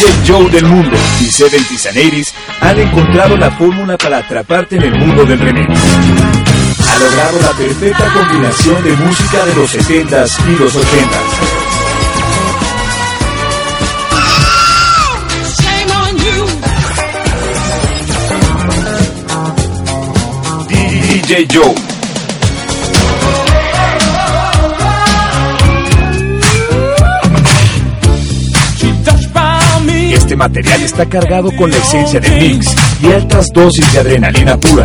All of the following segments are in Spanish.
DJ Joe del mundo y 70s and 80s han encontrado la fórmula para atraparte en el mundo del remix. Ha logrado la perfecta combinación de música de los 70s y los 80s. DJ Joe. Este material está cargado con la esencia del mix y altas dosis de adrenalina pura.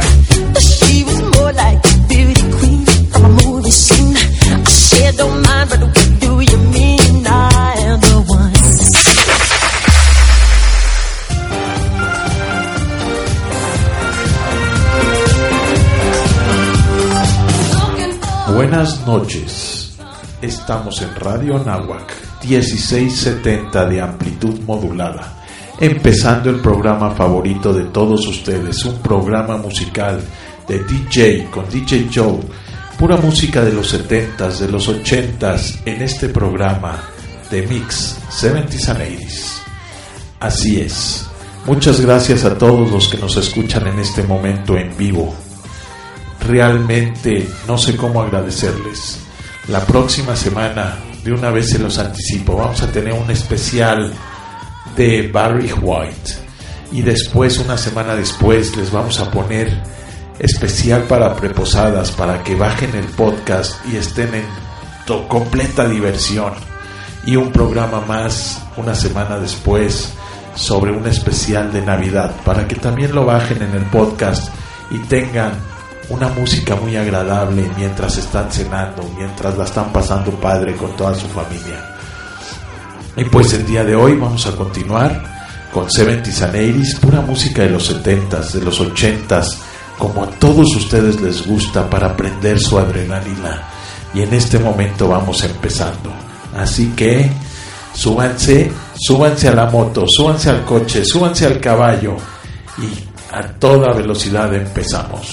Buenas noches, estamos en Radio Nahuac 1670 de amplitud modulada, empezando el programa favorito de todos ustedes, un programa musical de DJ con DJ Joe, pura música de los 70s, de los 80s, en este programa de Mix 70s and 80s. Así es, muchas gracias a todos los que nos escuchan en este momento en vivo. Realmente no sé cómo agradecerles. La próxima semana, de una vez se los anticipo, vamos a tener un especial de Barry White y después, una semana después, les vamos a poner especial para preposadas, para que bajen el podcast y estén en completa diversión, y un programa más una semana después sobre un especial de Navidad, para que también lo bajen en el podcast y tengan una música muy agradable mientras están cenando, mientras la están pasando padre con toda su familia. Y pues el día de hoy vamos a continuar con 70s and 80s, pura música de los 70s, de los 80s, como a todos ustedes les gusta, para prender su adrenalina. Y en este momento vamos empezando. Así que súbanse a la moto, súbanse al coche, súbanse al caballo y a toda velocidad empezamos.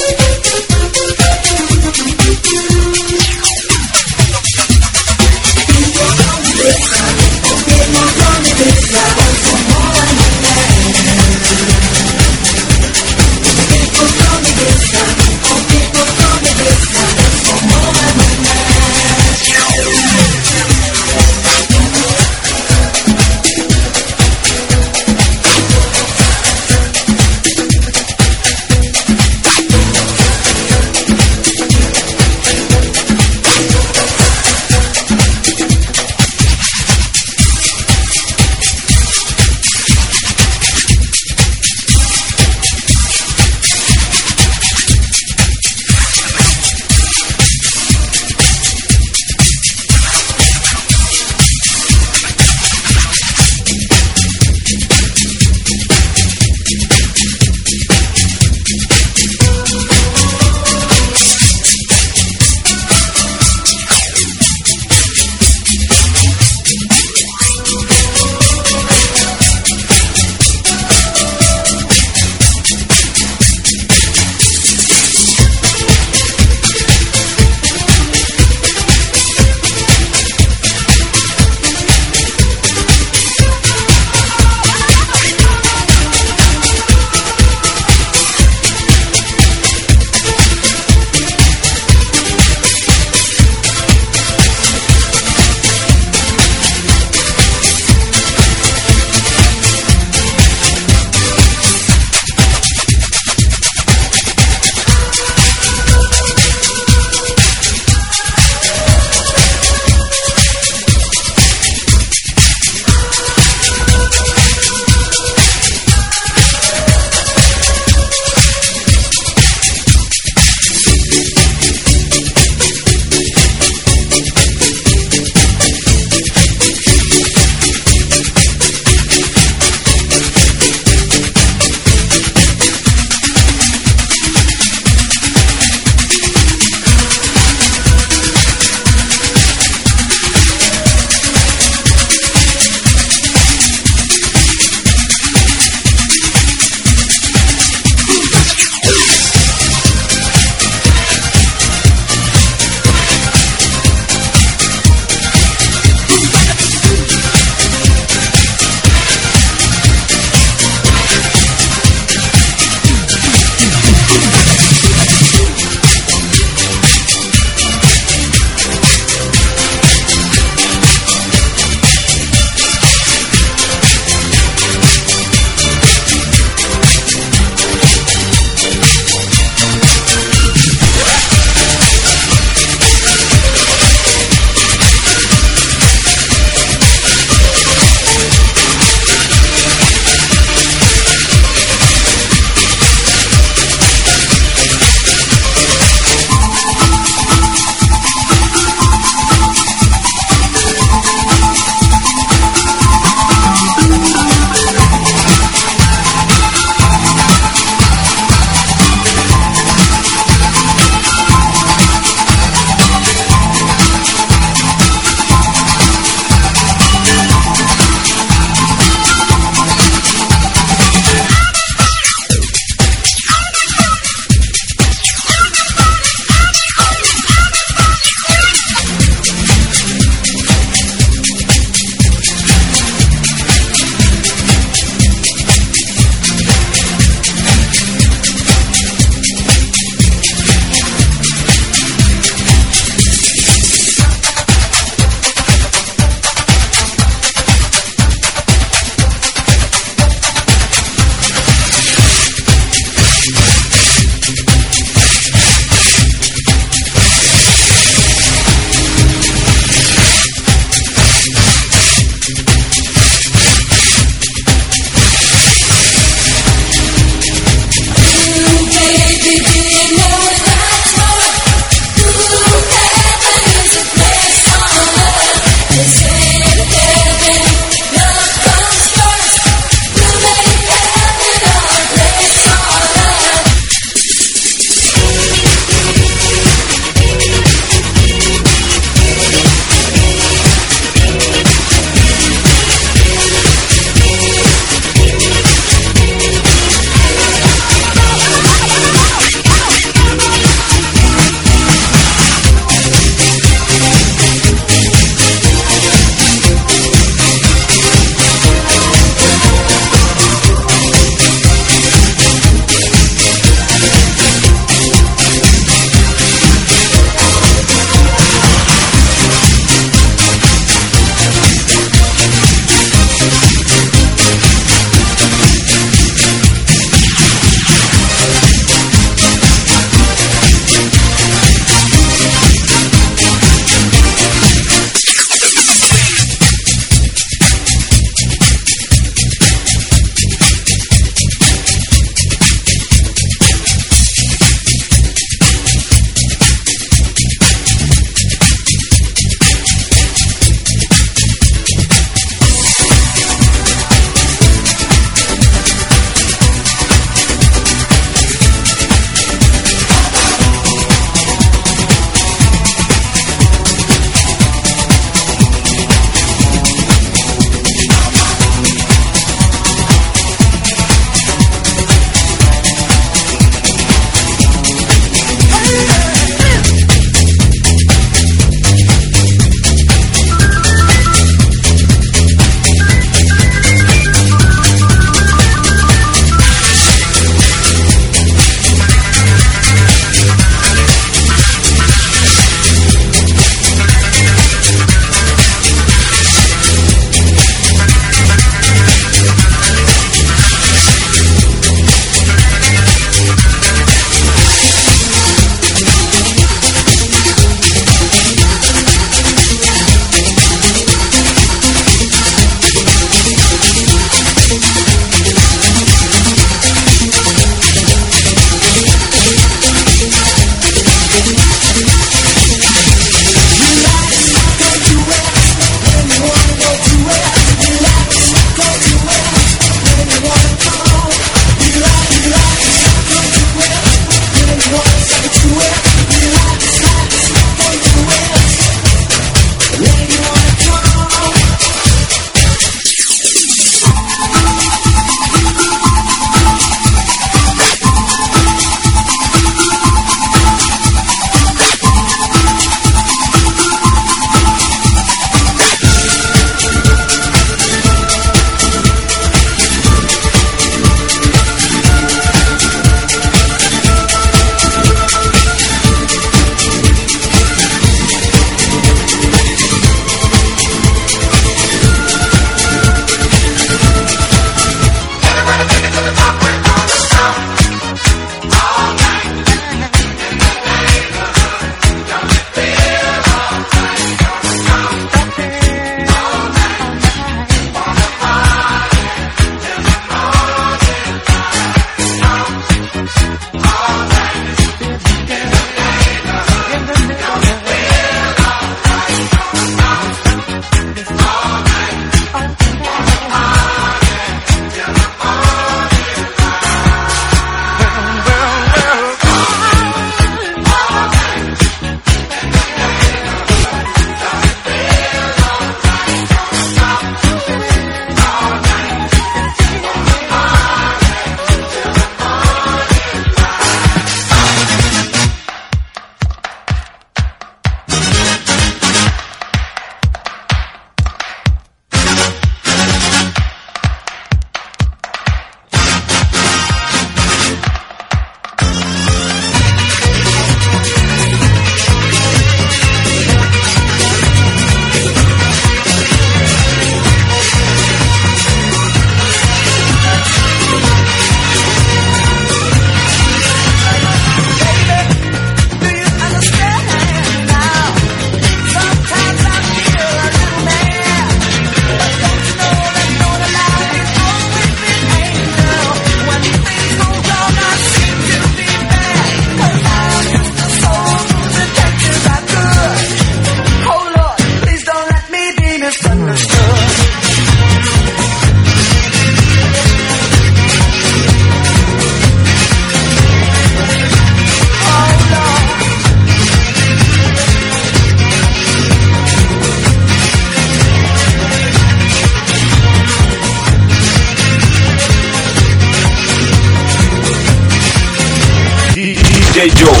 DJ Joe.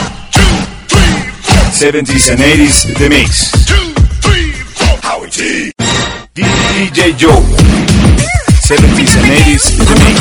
70s and 80s The Mix. Howie T. DJ Joe. 70s and 80s The Mix.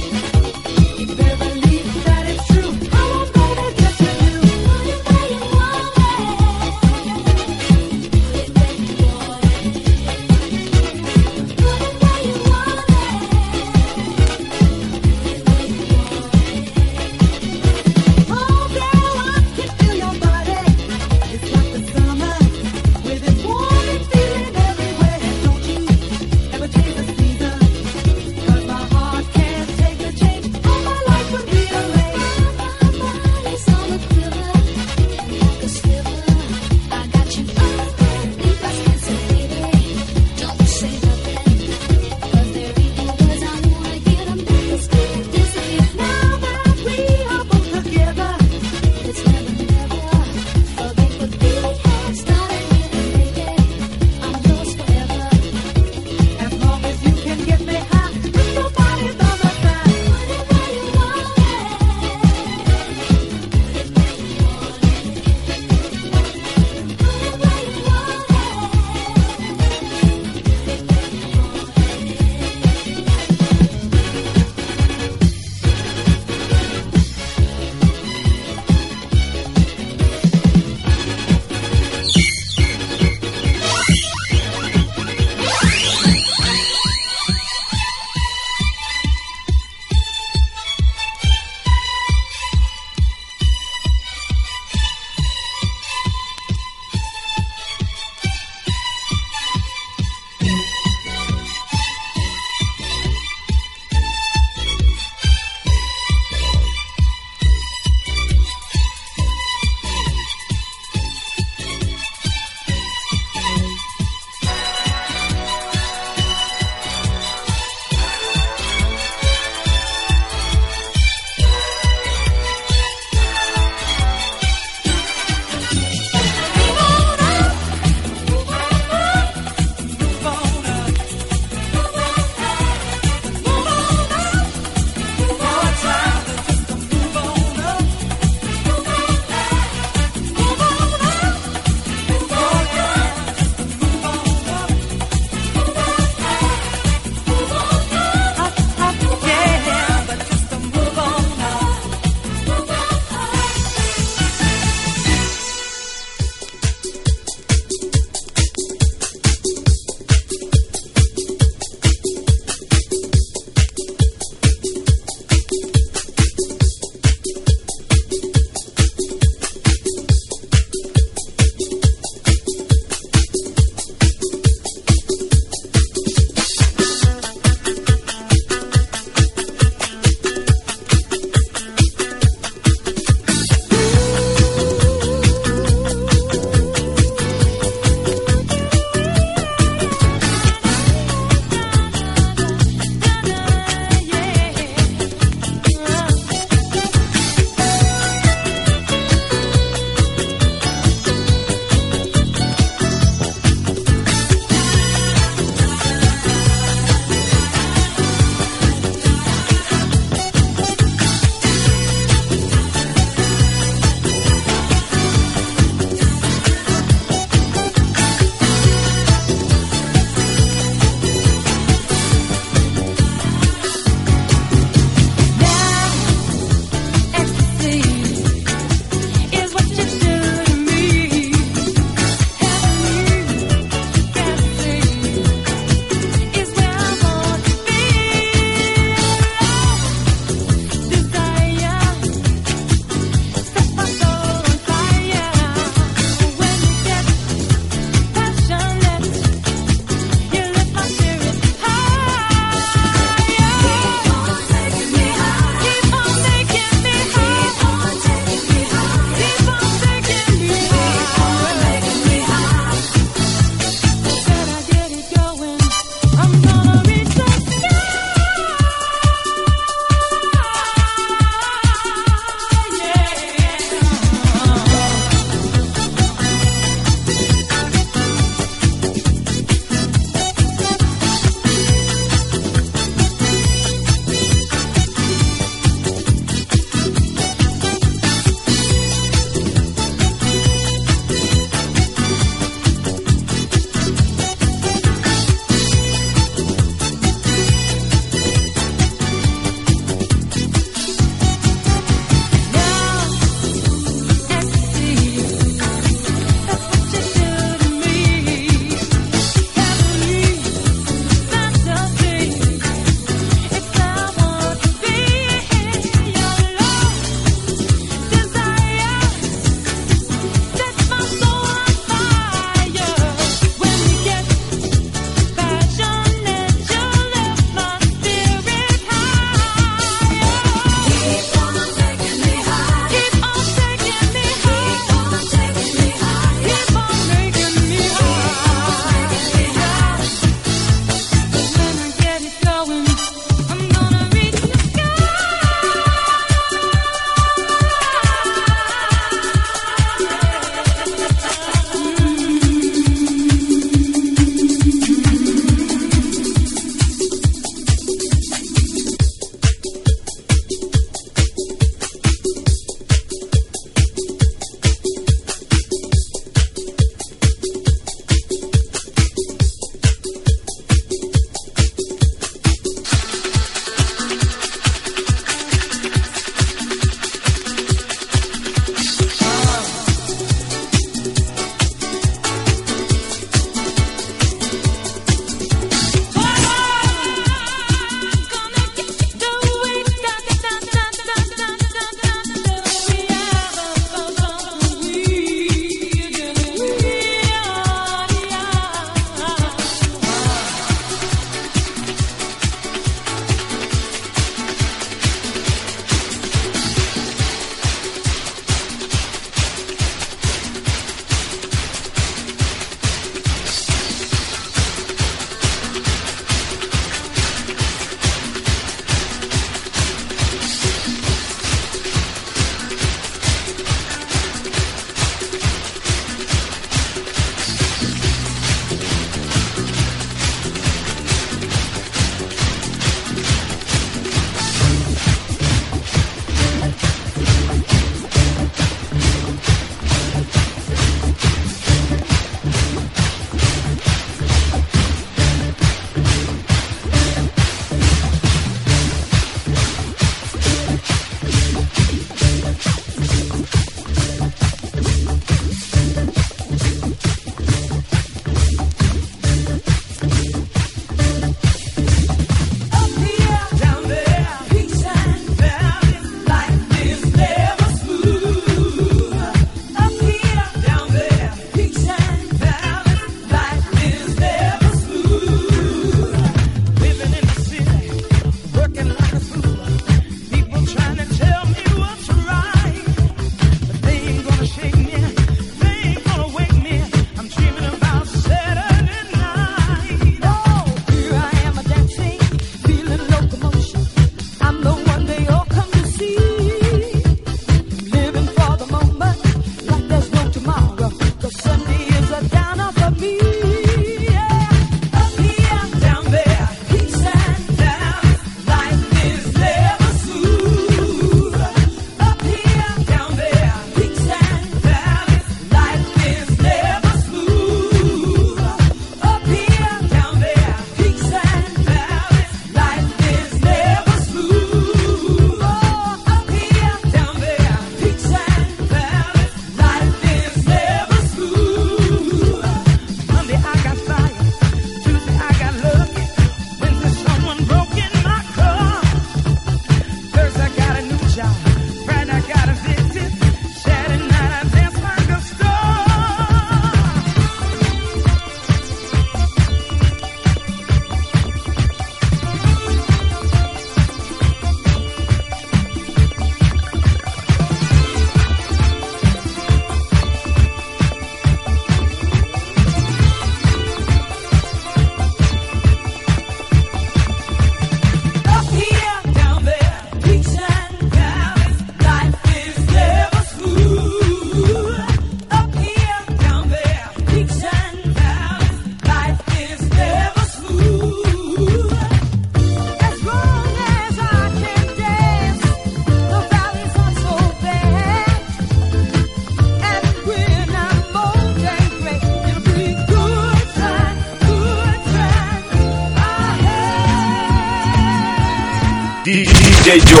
DJ Joe.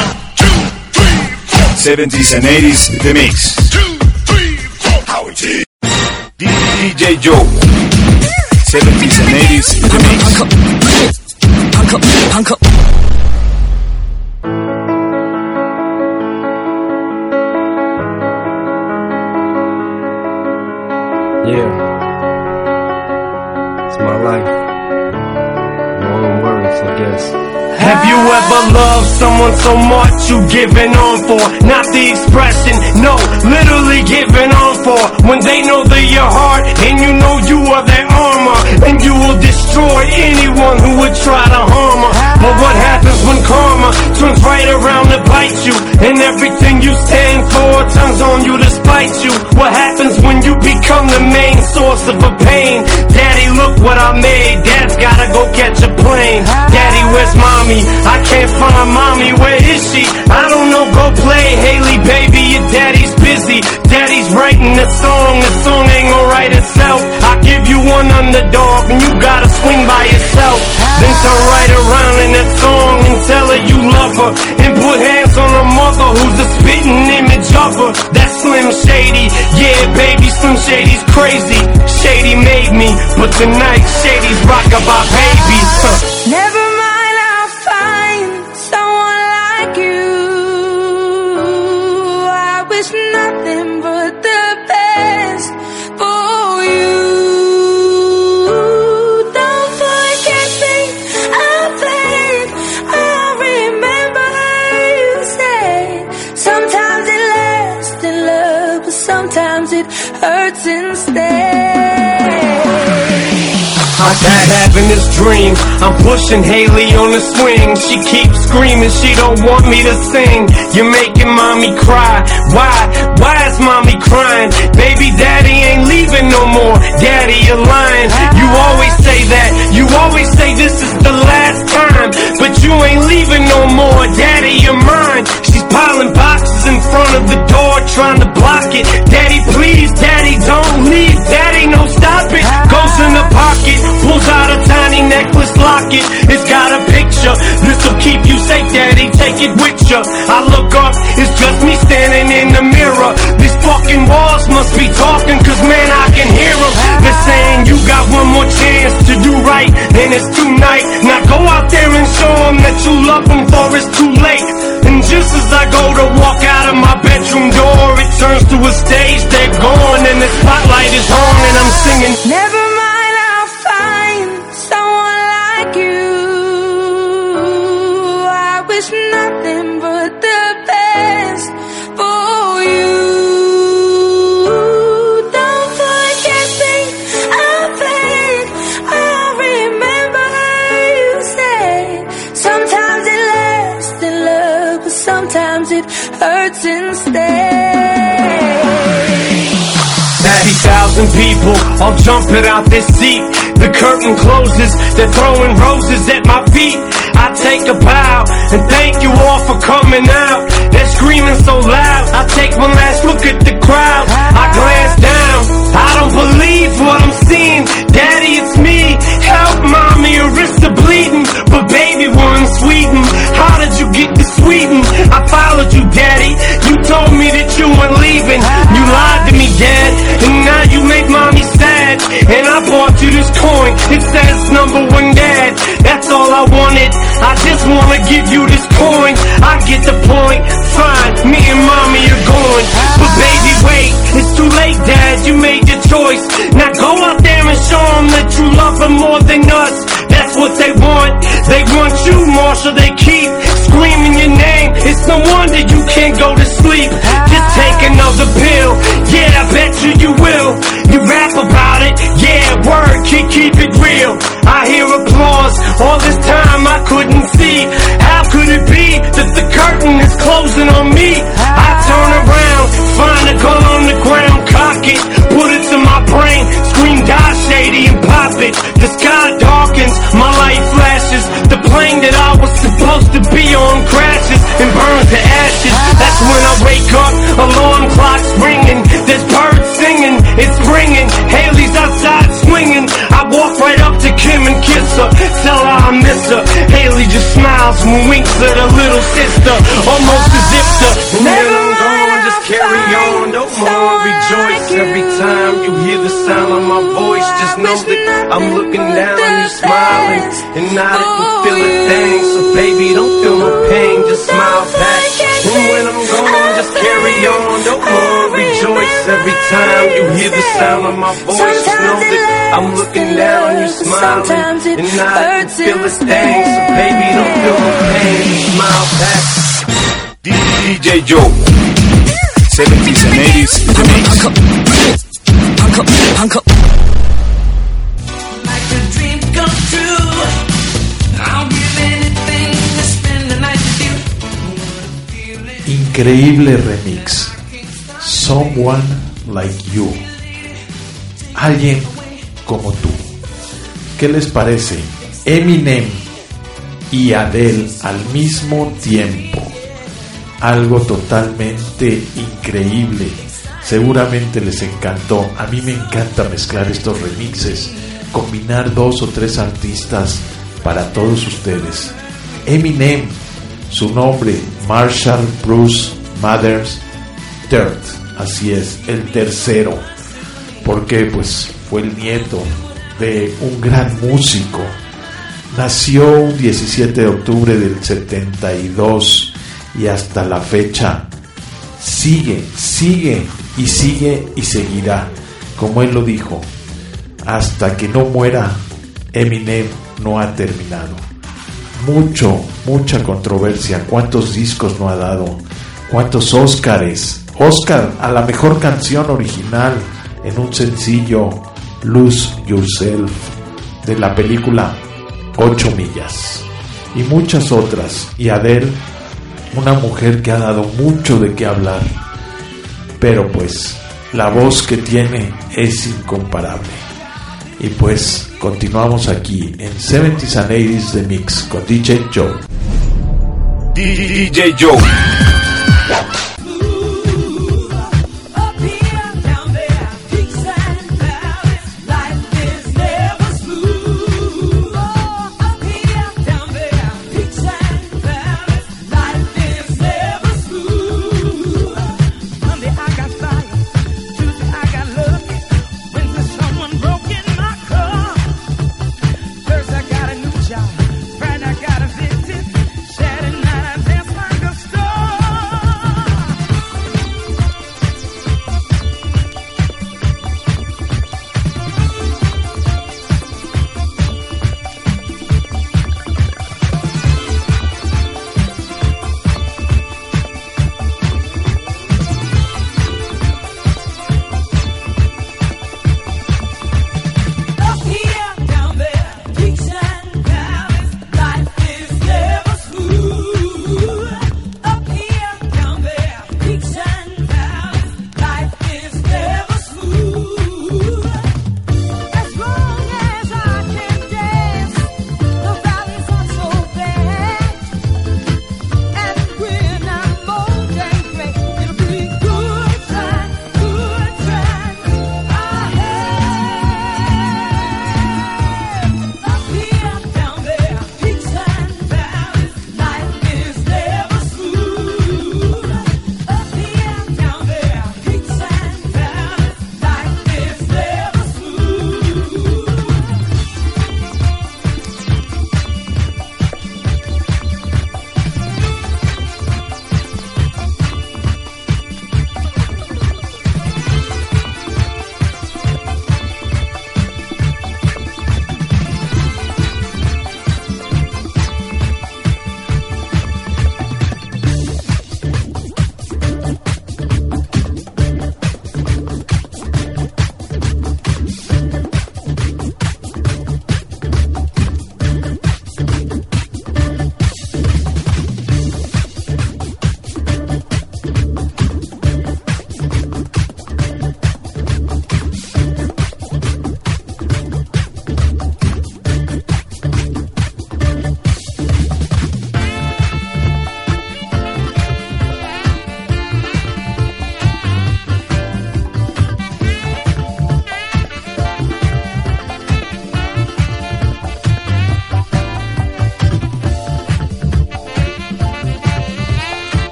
70s and 80s The Mix. DJ Joe. 70s and 80s The Mix. Yeah, it's my life. No own words, I guess. Have you ever loved someone so much you given on for? Not the expression, no, literally given on for. When they know they're your heart and you know you are their armor, and you will destroy anyone who would try to harm her. But what happens when karma turns right around to bite you, and everything you stand for turns on you to spite you? What happens when you become the main source of a pain? Daddy, look what I made. Dad's gotta go catch a plane. Daddy, where's mommy? I can't find mommy, where is she? I don't know, go play Haley, baby, your daddy's busy. Daddy's writing a song ain't gonna write itself. I give you one underdog and you gotta swing by yourself. Then turn right around in that song and tell her you love her, and put hands on her mother who's a spitting image of her. That's Slim Shady, yeah baby, Slim Shady's crazy. Shady made me, but tonight Shady's rockabye baby. Never mind, I'll find someone like you. I wish nothing but the best for you. Don't forget me, I think I remember you said sometimes it lasts in love, but sometimes it hurts instead. I keep having this dream, I'm pushing Haley on the swing. She keeps screaming, she don't want me to sing. You're making mommy cry, why is mommy crying? Baby daddy ain't leaving no more, daddy you're lying. You always say that, you always say this is the last time, but you ain't leaving no more, daddy you're mine. She's piling boxes in front of the door trying to block it. Daddy please, daddy don't leave, daddy no stop it. Goes in the pocket, pulls out a tiny necklace locket. It's got a picture, this'll keep you safe daddy, take it with ya. I look up, it's just me standing in the mirror. These fucking walls must be talking, cause man I can hear them. They're saying you got one more chance to do right, and it's tonight. Now go out there and show them that you love them, for it's too late. And just as I go to walk out of my bedroom door, it turns to a stage, they're gone, and the spotlight is on, and I'm singing. Never mind, I'll find someone like you. I wish nothing but the best for you. Don't forget me, I think I remember you said sometimes it lasts in love, but sometimes it hurts instead. 90,000 people all jumping out this seat. The curtain closes, they're throwing roses at my feet. I take a bow and thank you all for coming out. They're screaming so loud, I take one last look at the crowd. I glance down, I don't believe what I'm seeing. Daddy, it's me, help mommy, her wrists are bleeding. But baby, we're in Sweden, how did you get to Sweden? I followed you daddy, you told me that you weren't leaving. You lied to me dad, and now you make mommy sad. And I bought you this coin, it says #1 dad. That's all I wanted, I just wanna give you this coin. I get the point, fine, me and mommy are going. But baby wait, it's too late dad, you made your choice. Now go out there and show them that you love them more than us. That's what they want you Marshall, they keep screaming your name. It's no wonder you can't go to sleep. Just take another pill, yeah I bet you will. You rap about it, yeah word, keep it real. I hear applause, all this time I couldn't see. How could it be that the curtain is closing on me? I turn around, find a gun on the ground, cock it, put it to my brain, scream die Shady and pop it. The sky darkens, my light flashes, the plane that I was supposed to be on crashes and burns to ashes. That's when I wake up, alarm clock's ringing, there's birds singing, it's springing, Haley's outside swinging. I walk right up to Kim and kiss her, tell her I miss her. Haley just smiles and winks at her little sister, almost as if to never I'm gone, just carry on, don't more rejoice. Every time you hear the sound of my voice, just know that I'm looking down on you smiling, and I didn't feel a thing. So baby, don't feel no pain, just smile back. And when I'm gone, just carry on, don't more rejoice. Every time you hear the sound of my voice, just know that I'm looking down on you smiling, and I didn't feel a thing. So baby, don't feel no pain, smile back. DJ Joe, 70s and 80s The Mix. Like a dream come true. I'll give anything to spend the night with you. Increíble remix. Someone Like You. Alguien como tú. ¿Qué les parece? Eminem y Adele al mismo tiempo. Algo totalmente increíble. Seguramente les encantó. A mí me encanta mezclar estos remixes, combinar 2 o 3 artistas para todos ustedes. Eminem, su nombre Marshall Bruce Mathers III, así es, el tercero. ¿Por qué? Pues fue el nieto de un gran músico. Nació un 17 de octubre del 72 y hasta la fecha sigue y seguirá, como él lo dijo, hasta que no muera. Eminem no ha terminado. Mucha controversia. ¿Cuántos discos no ha dado? ¿Cuántos Óscares? Óscar a la mejor canción original en un sencillo, Lose Yourself, de la película 8 millas, y muchas otras. Y Adele, una mujer que ha dado mucho de qué hablar, pero pues la voz que tiene es incomparable. Y pues continuamos aquí en 70s and 80s The Mix con DJ Joe. DJ Joe. Friday I got a visit, Saturday night I dance like a star.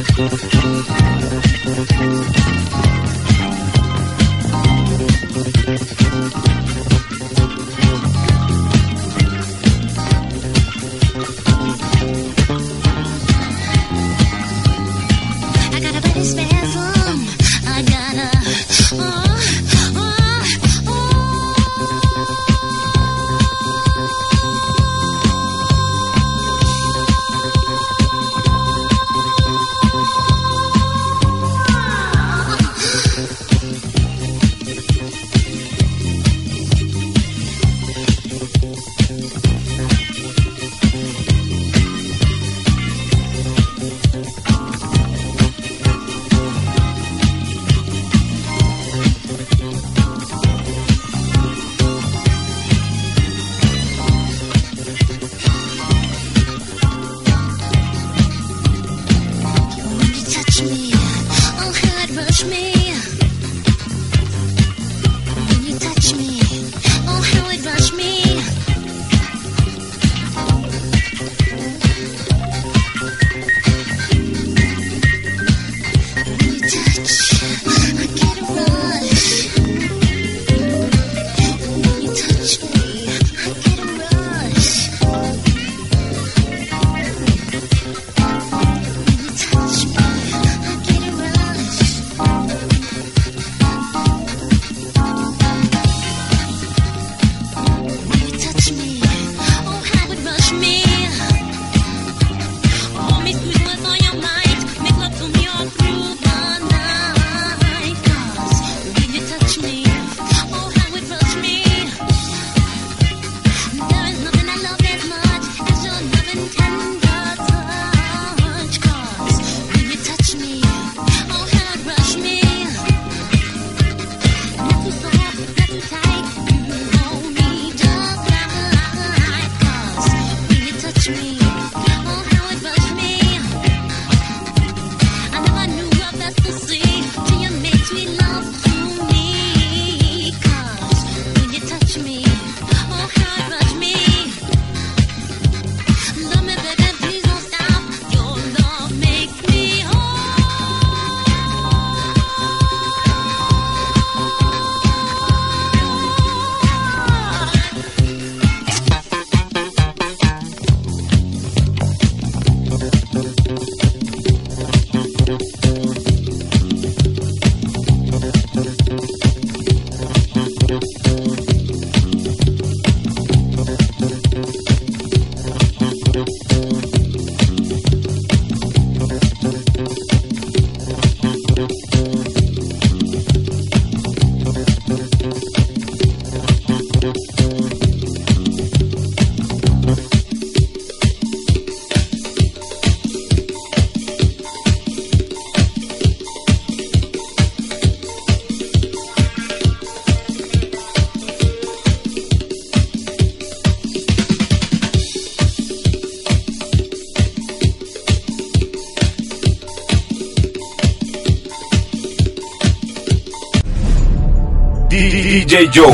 DJ Joe.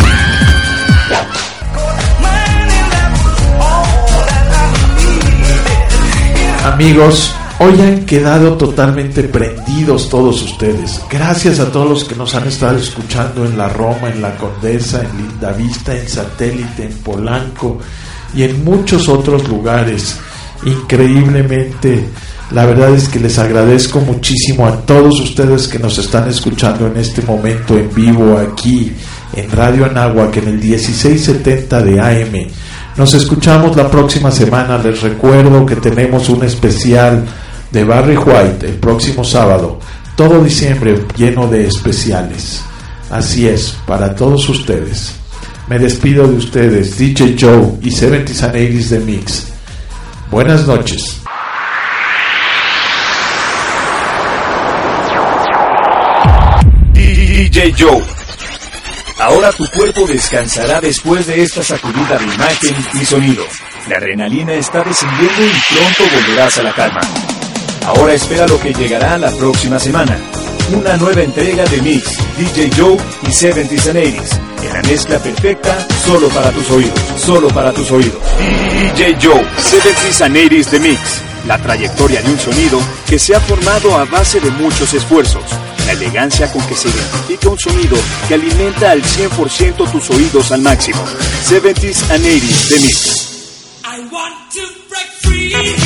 Amigos, hoy han quedado totalmente prendidos todos ustedes. Gracias a todos los que nos han estado escuchando en La Roma, en La Condesa, en Lindavista, en Satélite, en Polanco y en muchos otros lugares. Increíblemente, la verdad es que les agradezco muchísimo a todos ustedes que nos están escuchando en este momento en vivo aquí en Radio Anáhuac en el 1670 de AM. Nos escuchamos la próxima semana. Les recuerdo que tenemos un especial de Barry White el próximo sábado. Todo diciembre lleno de especiales. Así es, para todos ustedes. Me despido de ustedes, DJ Joe y 70s and 80s The Mix. Buenas noches. DJ Joe. Ahora tu cuerpo descansará después de esta sacudida de imagen y sonido. La adrenalina está descendiendo y pronto volverás a la calma. Ahora espera lo que llegará la próxima semana. Una nueva entrega de Mix, DJ Joe y 70s and 80s. En la mezcla perfecta, solo para tus oídos. Solo para tus oídos. DJ Joe, 70s and 80s The Mix. La trayectoria de un sonido que se ha formado a base de muchos esfuerzos. La elegancia con que se identifica un sonido que alimenta al 100% tus oídos al máximo. 70s and 80s The Mix. I want to break free.